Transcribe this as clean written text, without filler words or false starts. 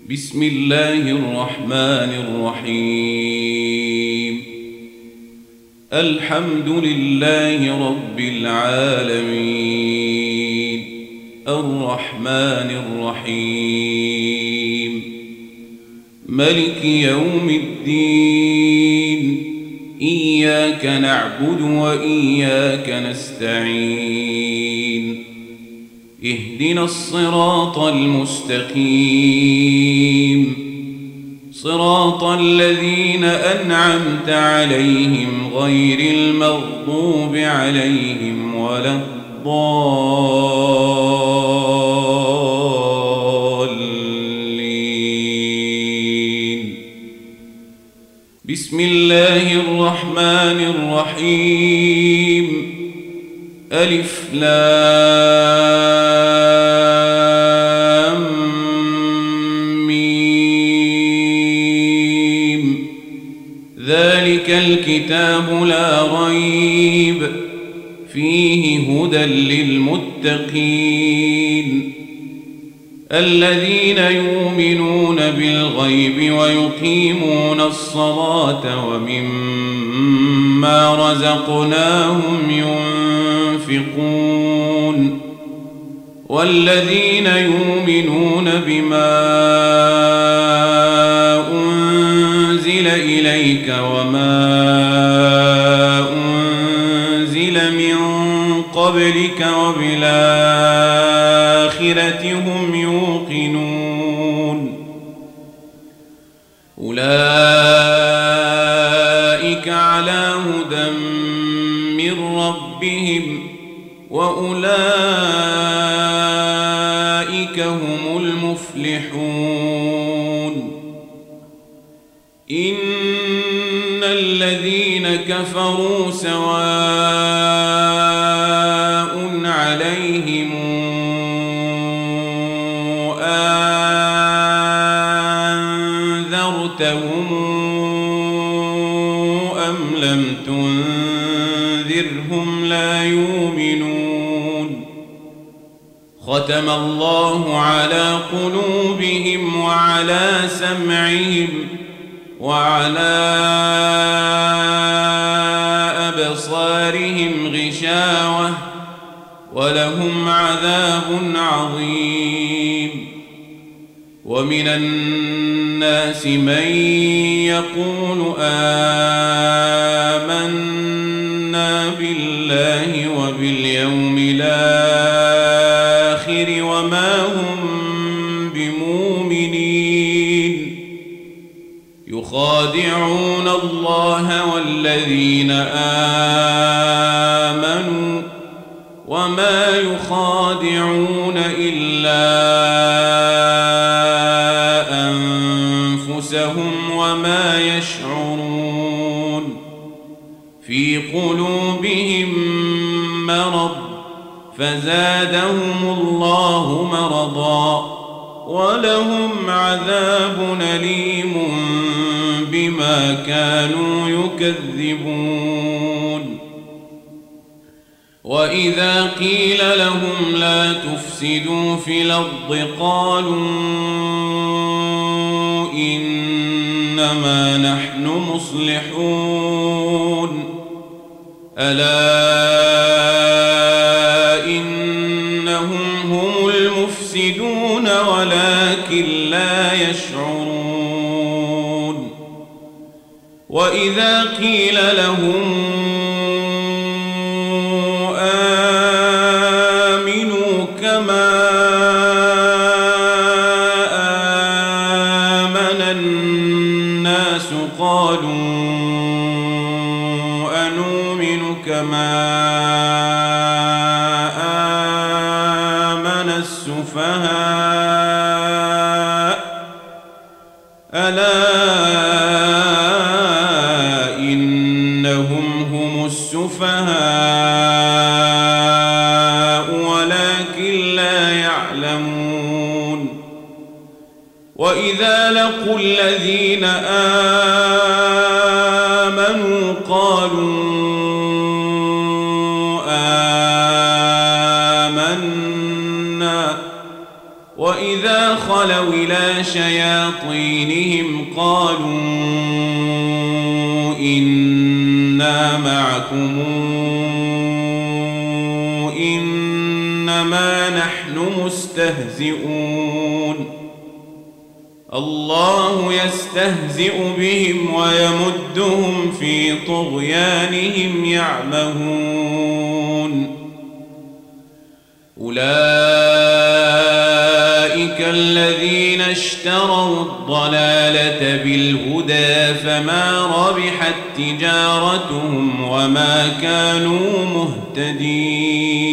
بسم الله الرحمن الرحيم. الحمد لله رب العالمين، الرحمن الرحيم، ملك يوم الدين، إياك نعبد وإياك نستعين، اهدنا الصراط المستقيم، صراط الذين أنعمت عليهم غير المغضوب عليهم ولا الضالين. بسم الله الرحمن الرحيم. ألف لام ميم. ذلك الكتاب لا ريب فيه هدى للمتقين الذين يؤمنون بالغيب ويقيمون الصلاة ومما رزقناهم ينفقون والذين يؤمنون بما أنزل إليك وما أنزل من قبلك وبالآخرة هم يوقنون أولئك على هدى من ربهم وأولئك هم المفلحون. إن الذين كفروا سواء عليهم أنذرتهم أم لم تنذرهم لا يؤمنون. ختم الله على قلوبهم وعلى سمعهم وعلى أبصارهم غشاوة ولهم عذاب عظيم. ومن الناس من يقول آمنا بالله وباليوم الآخر وما هم بمؤمنين يخادعون الله والذين آمنوا وما يخادعون إلا أنفسهم وما يشعرون. في قلوبهم مرض فزادهم الله مرضا ولهم عذاب أليم بما كانوا يكذبون. وإذا قيل لهم لا تفسدوا في الأرض قالوا إنما نحن مصلحون. ألا إنهم هم المفسدون ولكن لا يشعرون. وإذا قيل لهم آمنوا كما آمن الناس قالوا أنؤمن كما آمن السفهاء. ألا إنهم هم السفهاء ولكن لا يعلمون. وإذا لقوا الذين آمنوا قالوا آمنا وإذا خلوا إلى إلى شياطينهم قالوا إنا معكم إنما نحن مستهزئون الله يستهزئ بهم ويمدهم في طغيانهم يعمهون أولئك الذين اشتروا الضلالة بالهدى فما ربحت تجارتهم وما كانوا مهتدين